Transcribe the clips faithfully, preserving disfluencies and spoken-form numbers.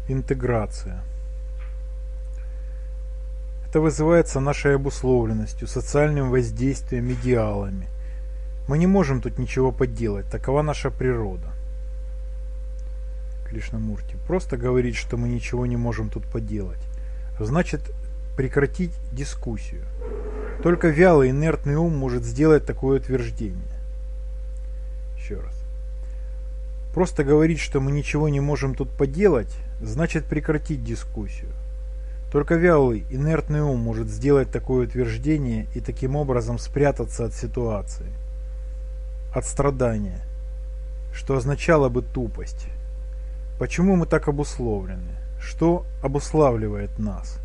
Интеграция. Это вызывается нашей обусловленностью, социальным воздействием, идеалами. Мы не можем тут ничего поделать, такова наша природа. Кришнамурти. Просто говорить, что мы ничего не можем тут поделать, значит прекратить дискуссию. Только вялый, инертный ум может сделать такое утверждение. Еще раз. Просто говорить, что мы ничего не можем тут поделать, значит прекратить дискуссию. Только вялый, инертный ум может сделать такое утверждение и таким образом спрятаться от ситуации, от страдания, что означало бы тупость. Почему мы так обусловлены? Что обуславливает нас?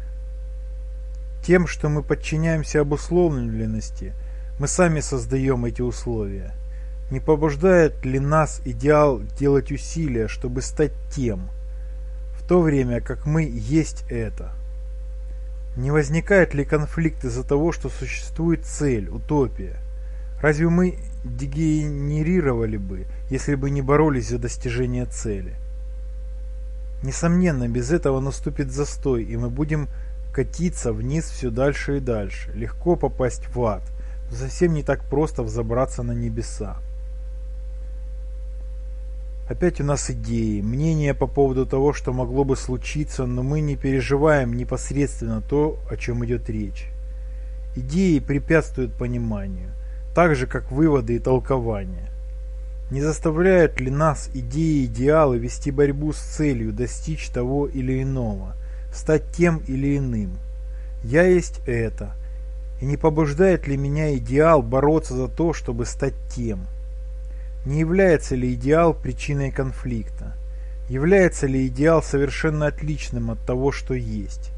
Тем, что мы подчиняемся обусловленности, мы сами создаем эти условия. Не побуждает ли нас идеал делать усилия, чтобы стать тем, в то время как мы есть это? Не возникает ли конфликт из-за того, что существует цель, утопия? Разве мы дегенерировали бы, если бы не боролись за достижение цели? Несомненно, без этого наступит застой, и мы будем катиться вниз все дальше и дальше. Легко попасть в ад, но совсем не так просто взобраться на небеса. Опять у нас идеи, мнения по поводу того, что могло бы случиться, но мы не переживаем непосредственно то, о чем идет речь. Идеи препятствуют пониманию, так же, как выводы и толкования. Не заставляют ли нас идеи и идеалы вести борьбу с целью достичь того или иного, стать тем или иным? Я есть это. И не побуждает ли меня идеал бороться за то, чтобы стать тем? Не является ли идеал причиной конфликта? Является ли идеал совершенно отличным от того, что есть?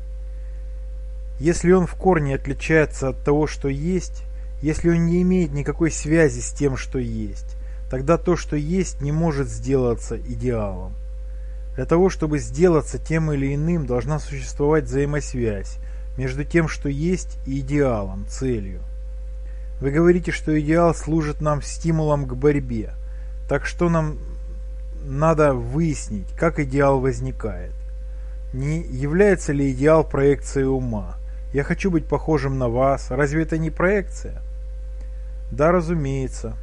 Если он в корне отличается от того, что есть, если он не имеет никакой связи с тем, что есть, тогда то, что есть, не может сделаться идеалом. Для того, чтобы сделаться тем или иным, должна существовать взаимосвязь между тем, что есть, и идеалом, целью. Вы говорите, что идеал служит нам стимулом к борьбе. Так что нам надо выяснить, как идеал возникает. Не является ли идеал проекцией ума? Я хочу быть похожим на вас. Разве это не проекция? Да, разумеется.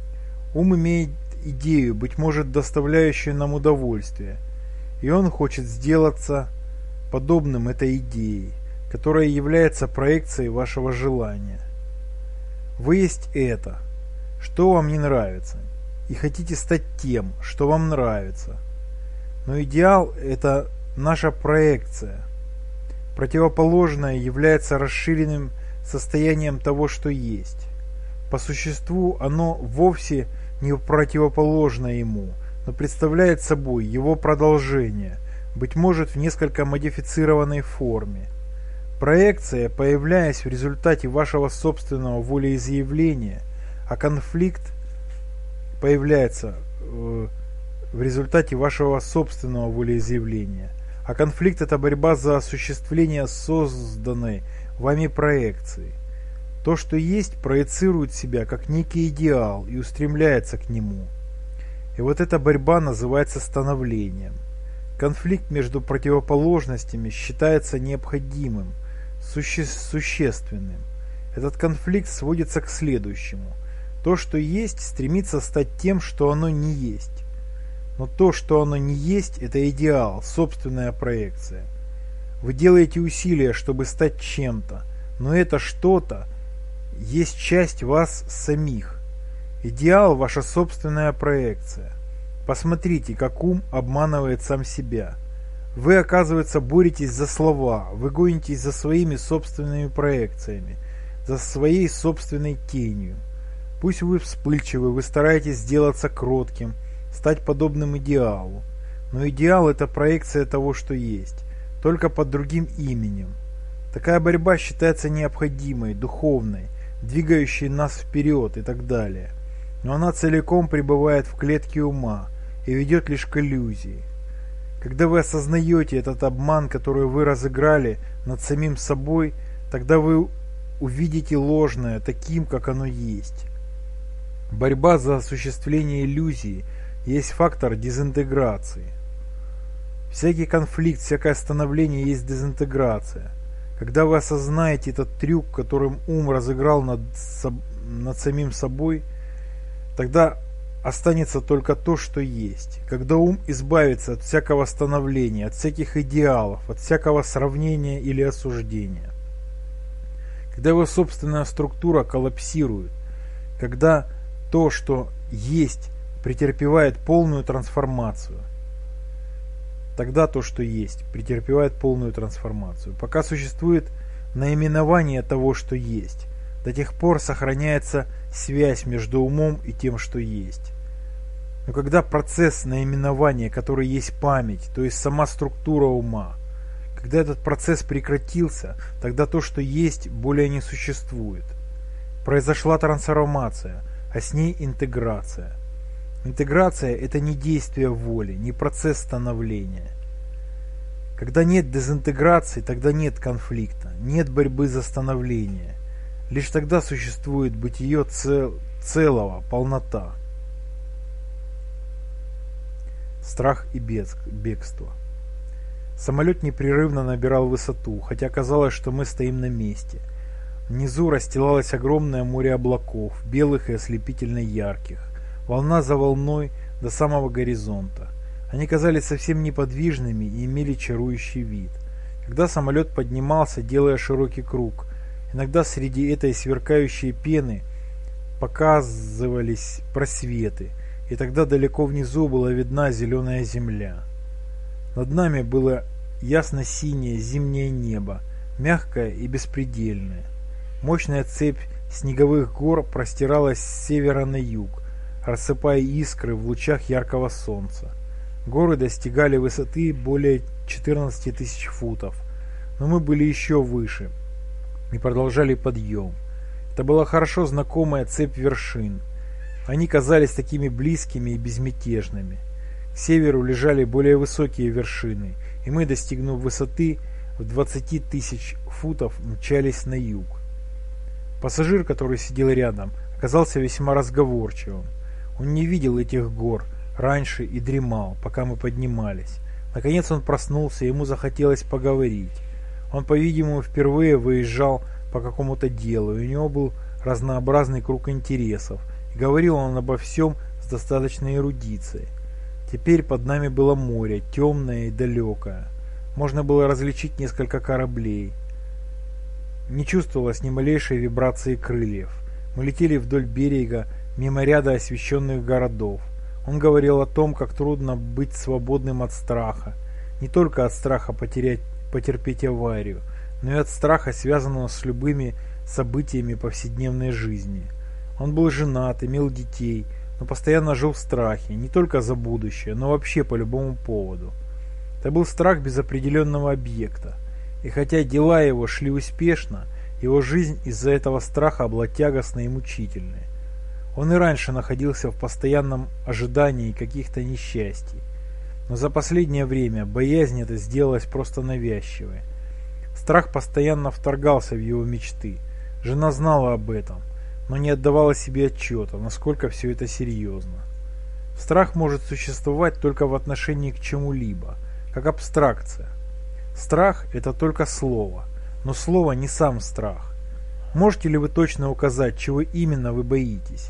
Ум имеет идею, быть может, доставляющую нам удовольствие. И он хочет сделаться подобным этой идее, которая является проекцией вашего желания. Вы есть это, что вам не нравится, и хотите стать тем, что вам нравится. Но идеал – это наша проекция. Противоположное является расширенным состоянием того, что есть. По существу оно вовсе не противоположно ему, но представляет собой его продолжение, быть может, в несколько модифицированной форме. Проекция, появляясь в результате вашего собственного волеизъявления, а конфликт появляется э, в результате вашего собственного волеизъявления. А конфликт – это борьба за осуществление созданной вами проекции. То, что есть, проецирует себя как некий идеал и устремляется к нему. И вот эта борьба называется становлением. Конфликт между противоположностями считается необходимым, суще- существенным. Этот конфликт сводится к следующему. То, что есть, стремится стать тем, что оно не есть. Но то, что оно не есть, это идеал, собственная проекция. Вы делаете усилия, чтобы стать чем-то, но это что-то есть часть вас самих. Идеал – ваша собственная проекция. Посмотрите, как ум обманывает сам себя. Вы, оказывается, боретесь за слова, вы гонитесь за своими собственными проекциями, за своей собственной тенью. Пусть вы вспыльчивы, вы стараетесь сделаться кротким, стать подобным идеалу. Но идеал – это проекция того, что есть, только под другим именем. Такая борьба считается необходимой, духовной, двигающей нас вперед и так далее. Но она целиком пребывает в клетке ума и ведет лишь к иллюзии. Когда вы осознаете этот обман, который вы разыграли над самим собой, тогда вы увидите ложное таким, как оно есть. Борьба за осуществление иллюзии есть фактор дезинтеграции. Всякий конфликт, всякое становление есть дезинтеграция. Когда вы осознаете этот трюк, которым ум разыграл над, над самим собой, тогда останется только то, что есть. Когда ум избавится от всякого становления, от всяких идеалов, от всякого сравнения или осуждения. Когда его собственная структура коллапсирует, когда то, что есть, претерпевает полную трансформацию, тогда то, что есть, претерпевает полную трансформацию. Пока существует наименование того, что есть, до тех пор сохраняется связь между умом и тем, что есть. Но когда процесс наименования, который есть память, то есть сама структура ума, когда этот процесс прекратился, тогда то, что есть, более не существует. Произошла трансформация, а с ней интеграция. Интеграция – это не действие воли, не процесс становления. Когда нет дезинтеграции, тогда нет конфликта, нет борьбы за становление. Лишь тогда существует бытие цел, целого, полнота. Страх и бегство. Самолет непрерывно набирал высоту, хотя казалось, что мы стоим на месте. Внизу расстилалось огромное море облаков, белых и ослепительно ярких, волна за волной до самого горизонта. Они казались совсем неподвижными и имели чарующий вид. Когда самолет поднимался, делая широкий круг, иногда среди этой сверкающей пены показывались просветы, и тогда далеко внизу была видна зеленая земля. Над нами было ясно-синее зимнее небо, мягкое и беспредельное. Мощная цепь снеговых гор простиралась с севера на юг, рассыпая искры в лучах яркого солнца. Горы достигали высоты более четырнадцати тысяч футов, но мы были еще выше и продолжали подъем. Это была хорошо знакомая цепь вершин. Они казались такими близкими и безмятежными. К северу лежали более высокие вершины, и мы, достигнув высоты в двадцати тысяч футов, мчались на юг. Пассажир, который сидел рядом, оказался весьма разговорчивым. Он не видел этих гор раньше и дремал, пока мы поднимались. Наконец он проснулся, и ему захотелось поговорить. Он, по-видимому, впервые выезжал по какому-то делу, и у него был разнообразный круг интересов, и говорил он обо всем с достаточной эрудицией. Теперь под нами было море, темное и далекое. Можно было различить несколько кораблей. Не чувствовалось ни малейшей вибрации крыльев. Мы летели вдоль берега, мимо ряда освещенных городов. Он говорил о том, как трудно быть свободным от страха. Не только от страха потерять, потерпеть аварию, но и от страха, связанного с любыми событиями повседневной жизни. Он был женат, имел детей, но постоянно жил в страхе, не только за будущее, но вообще по любому поводу. Это был страх без определенного объекта. И хотя дела его шли успешно, его жизнь из-за этого страха была тягостной и мучительной. Он и раньше находился в постоянном ожидании каких-то несчастий. Но за последнее время боязнь эта сделалась просто навязчивой. Страх постоянно вторгался в его мечты. Жена знала об этом, но не отдавала себе отчета, насколько все это серьезно. Страх может существовать только в отношении к чему-либо, как абстракция. Страх – это только слово, но слово не сам страх. Можете ли вы точно указать, чего именно вы боитесь?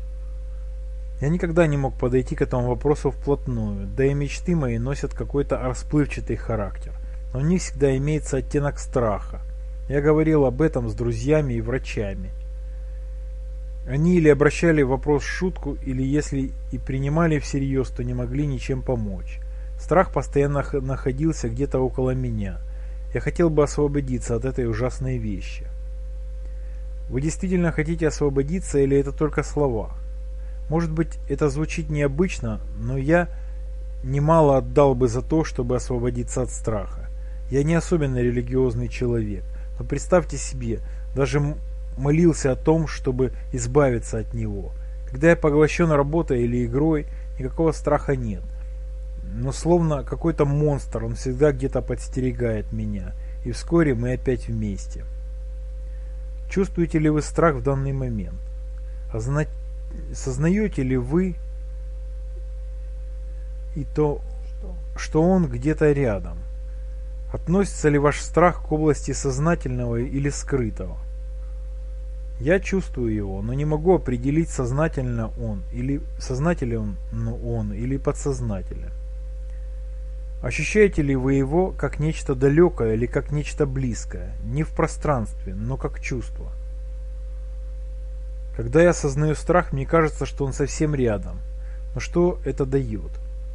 Я никогда не мог подойти к этому вопросу вплотную, да и мечты мои носят какой-то расплывчатый характер, но в них всегда имеется оттенок страха. Я говорил об этом с друзьями и врачами. Они или обращали вопрос в шутку, или если и принимали всерьез, то не могли ничем помочь. Страх постоянно находился где-то около меня. Я хотел бы освободиться от этой ужасной вещи. Вы действительно хотите освободиться, или это только слова? Может быть, это звучит необычно, но я немало отдал бы за то, чтобы освободиться от страха. Я не особенно религиозный человек, но представьте себе, даже молился о том, чтобы избавиться от него. Когда я поглощен работой или игрой, никакого страха нет. Но словно какой-то монстр, он всегда где-то подстерегает меня, и вскоре мы опять вместе. Чувствуете ли вы страх в данный момент? Озна... Сознаете ли вы и то, что? что он где-то рядом. Относится ли ваш страх к области сознательного или скрытого? Я чувствую его, но не могу определить, сознательно он или сознателен он или подсознателен. Ощущаете ли вы его как нечто далекое или как нечто близкое, не в пространстве, но как чувство? Когда я осознаю страх, мне кажется, что он совсем рядом. Но что это дает?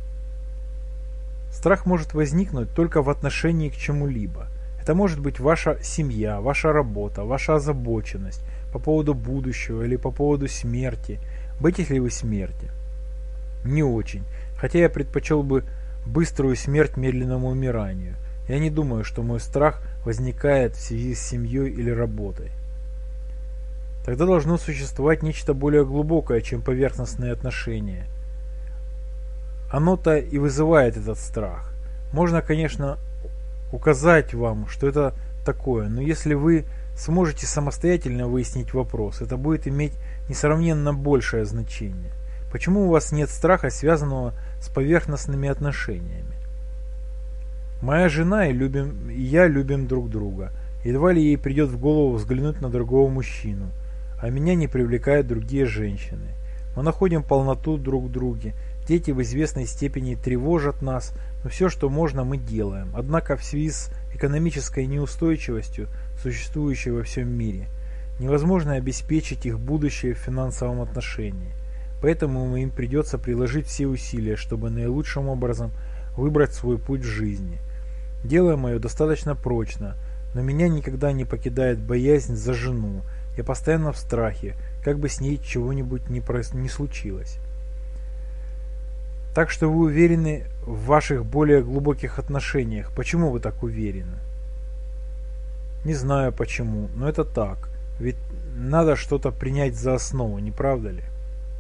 Страх может возникнуть только в отношении к чему-либо. Это может быть ваша семья, ваша работа, ваша озабоченность по поводу будущего или по поводу смерти. Боитесь ли вы смерти? Не очень, хотя я предпочел бы быструю смерть медленному умиранию. Я не думаю, что мой страх возникает в связи с семьей или работой. Тогда должно существовать нечто более глубокое, чем поверхностные отношения. Оно-то и вызывает этот страх. Можно, конечно, указать вам, что это такое, но если вы сможете самостоятельно выяснить вопрос, это будет иметь несравненно большее значение. Почему у вас нет страха, связанного с поверхностными отношениями? Моя жена и, любим, и я любим друг друга. Едва ли ей придет в голову взглянуть на другого мужчину, а меня не привлекают другие женщины. Мы находим полноту друг в друге. Дети в известной степени тревожат нас, но все, что можно, мы делаем. Однако в связи с экономической неустойчивостью, существующей во всем мире, невозможно обеспечить их будущее в финансовом отношении. Поэтому им придется приложить все усилия, чтобы наилучшим образом выбрать свой путь в жизни. Дело мое достаточно прочно, но меня никогда не покидает боязнь за жену. Я постоянно в страхе, как бы с ней чего-нибудь не, прос... не случилось. Так что вы уверены в ваших более глубоких отношениях. Почему вы так уверены? Не знаю почему, но это так. Ведь надо что-то принять за основу, не правда ли?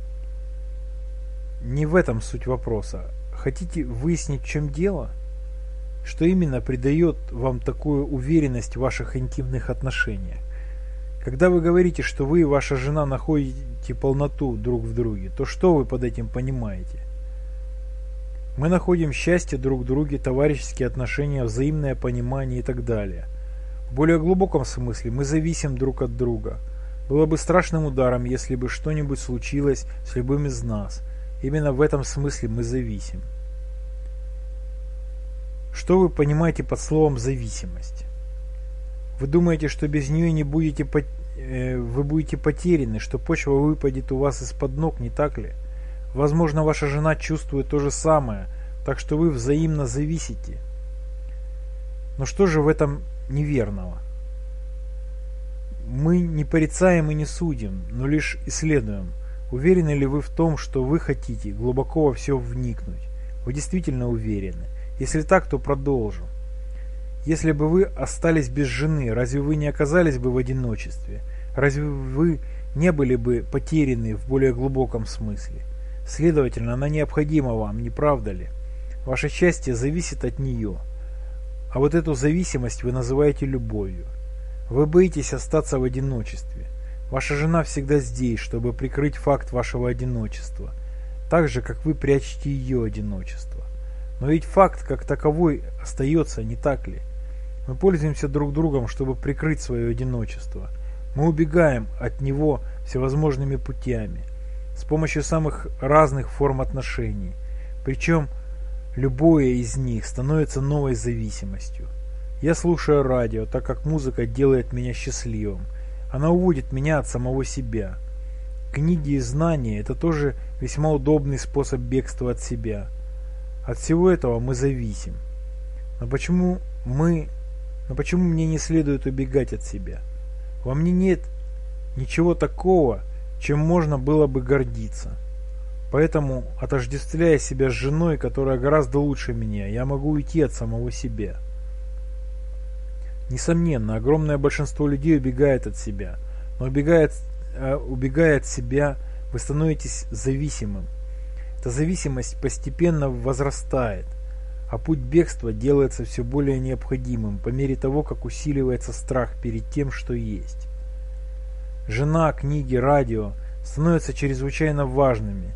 Не в этом суть вопроса. Хотите выяснить, в чем дело? Что именно придает вам такую уверенность в ваших интимных отношениях? Когда вы говорите, что вы и ваша жена находите полноту друг в друге, то что вы под этим понимаете? Мы находим счастье друг в друге, товарищеские отношения, взаимное понимание и так далее. В более глубоком смысле мы зависим друг от друга. Было бы страшным ударом, если бы что-нибудь случилось с любым из нас. Именно в этом смысле мы зависим. Что вы понимаете под словом «зависимость»? Вы думаете, что без нее не будете, вы будете потеряны, что почва выпадет у вас из-под ног, не так ли? Возможно, ваша жена чувствует то же самое, так что вы взаимно зависите. Но что же в этом неверного? Мы не порицаем и не судим, но лишь исследуем. Уверены ли вы в том, что вы хотите глубоко во все вникнуть? Вы действительно уверены? Если так, то продолжу. Если бы вы остались без жены, разве вы не оказались бы в одиночестве? Разве вы не были бы потеряны в более глубоком смысле? Следовательно, она необходима вам, не правда ли? Ваше счастье зависит от нее. А вот эту зависимость вы называете любовью. Вы боитесь остаться в одиночестве. Ваша жена всегда здесь, чтобы прикрыть факт вашего одиночества, так же, как вы прячете ее одиночество. Но ведь факт как таковой остается, не так ли? Мы пользуемся друг другом, чтобы прикрыть свое одиночество. Мы убегаем от него всевозможными путями, с помощью самых разных форм отношений. Причем любое из них становится новой зависимостью. Я слушаю радио, так как музыка делает меня счастливым. Она уводит меня от самого себя. Книги и знания – это тоже весьма удобный способ бегства от себя. От всего этого мы зависим. Но почему мы, но почему мне не следует убегать от себя? Во мне нет ничего такого, чем можно было бы гордиться. Поэтому, отождествляя себя с женой, которая гораздо лучше меня, я могу уйти от самого себя. Несомненно, огромное большинство людей убегает от себя, но убегая, убегая от себя, вы становитесь зависимым. Эта зависимость постепенно возрастает, а путь бегства делается все более необходимым по мере того, как усиливается страх перед тем, что есть. Жена, книги, радио становятся чрезвычайно важными.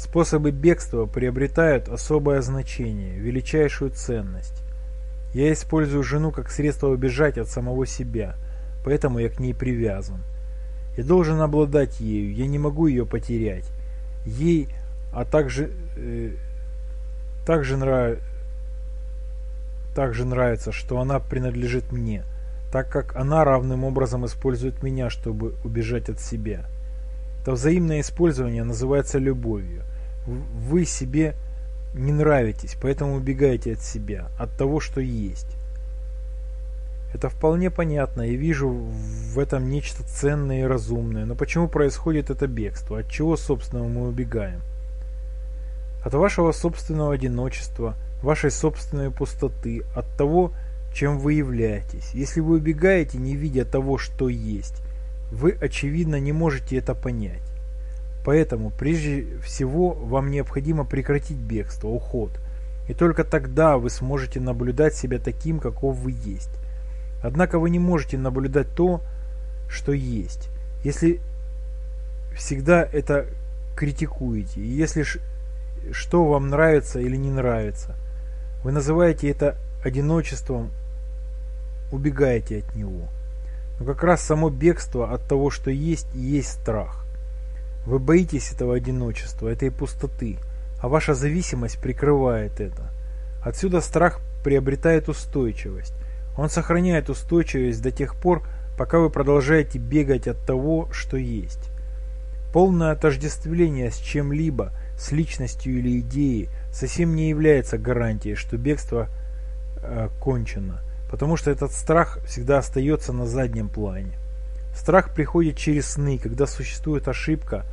Способы бегства приобретают особое значение, величайшую ценность. Я использую жену как средство убежать от самого себя, поэтому я к ней привязан. Я должен обладать ею, я не могу ее потерять. Ей, а также, э, также, нрав... также нравится, что она принадлежит мне, так как она равным образом использует меня, чтобы убежать от себя. Это взаимное использование называется любовью. Вы себе не нравитесь, поэтому убегаете от себя, от того, что есть. Это вполне понятно, и вижу в этом нечто ценное и разумное. Но почему происходит это бегство? От чего, собственно, мы убегаем? От вашего собственного одиночества, вашей собственной пустоты, от того, чем вы являетесь. Если вы убегаете, не видя того, что есть, вы, очевидно, не можете это понять. Поэтому, прежде всего, вам необходимо прекратить бегство, уход. И только тогда вы сможете наблюдать себя таким, каков вы есть. Однако вы не можете наблюдать то, что есть, если всегда это критикуете, и если что вам нравится или не нравится. Вы называете это одиночеством, убегаете от него. Но как раз само бегство от того, что есть, и есть страх. Вы боитесь этого одиночества, этой пустоты, а ваша зависимость прикрывает это. Отсюда страх приобретает устойчивость. Он сохраняет устойчивость до тех пор, пока вы продолжаете бегать от того, что есть. Полное отождествление с чем-либо, с личностью или идеей, совсем не является гарантией, что бегство э, кончено, потому что этот страх всегда остается на заднем плане. Страх приходит через сны, когда существует ошибка,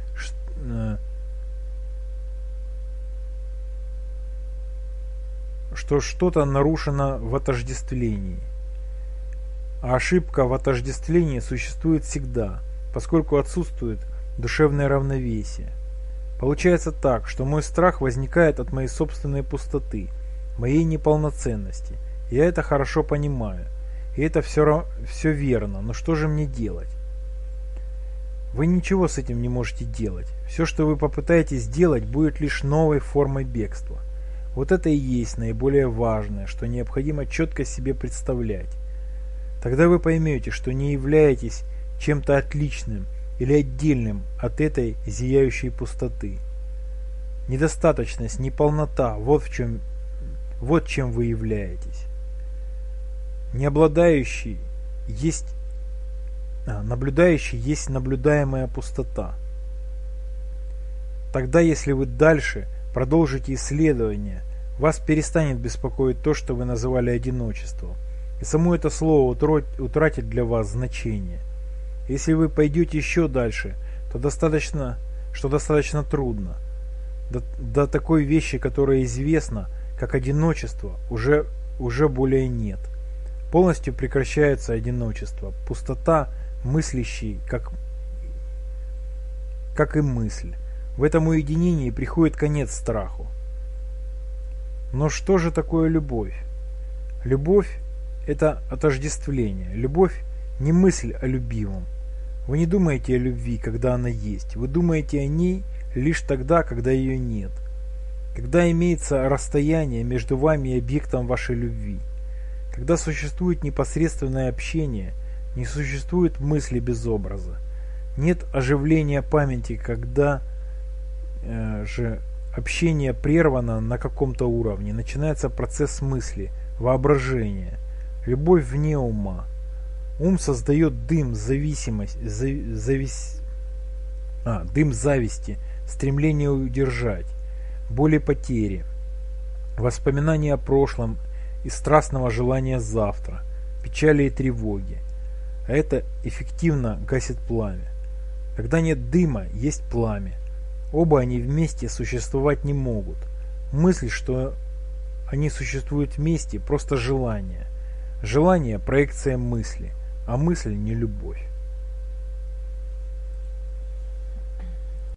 что что-то нарушено в отождествлении. А ошибка в отождествлении существует всегда, поскольку отсутствует душевное равновесие. Получается так, что мой страх возникает от моей собственной пустоты, моей неполноценности. Я это хорошо понимаю. И это все, все верно, но что же мне делать? Вы ничего с этим не можете делать. Все, что вы попытаетесь сделать, будет лишь новой формой бегства. Вот это и есть наиболее важное, что необходимо четко себе представлять. Тогда вы поймете, что не являетесь чем-то отличным или отдельным от этой зияющей пустоты. Недостаточность, неполнота – вот в чем, вот чем вы являетесь. Не обладающий есть, а, наблюдающий есть наблюдаемая пустота. Тогда, если вы дальше продолжите исследование, вас перестанет беспокоить то, что вы называли одиночеством, и само это слово утратит для вас значение. Если вы пойдете еще дальше, то достаточно, что достаточно трудно. До, до такой вещи, которая известна, как одиночество, уже, уже более нет. Полностью прекращается одиночество, пустота, мыслящий, как, как и мысль. В этом уединении приходит конец страху. Но что же такое любовь? Любовь – это отождествление. Любовь – не мысль о любимом. Вы не думаете о любви, когда она есть. Вы думаете о ней лишь тогда, когда ее нет. Когда имеется расстояние между вами и объектом вашей любви. Когда существует непосредственное общение, не существует мысли без образа. Нет оживления памяти, когда э, же общение прервано на каком-то уровне. Начинается процесс мысли, воображения. Любовь вне ума. Ум создает дым зависимость, завис... а, дым зависти, стремление удержать, боли потери, воспоминания о прошлом и страстного желания завтра, печали и тревоги. А это эффективно гасит пламя. Когда нет дыма, есть пламя. Оба они вместе существовать не могут. Мысль, что они существуют вместе, просто желание. Желание – проекция мысли, а мысль не любовь.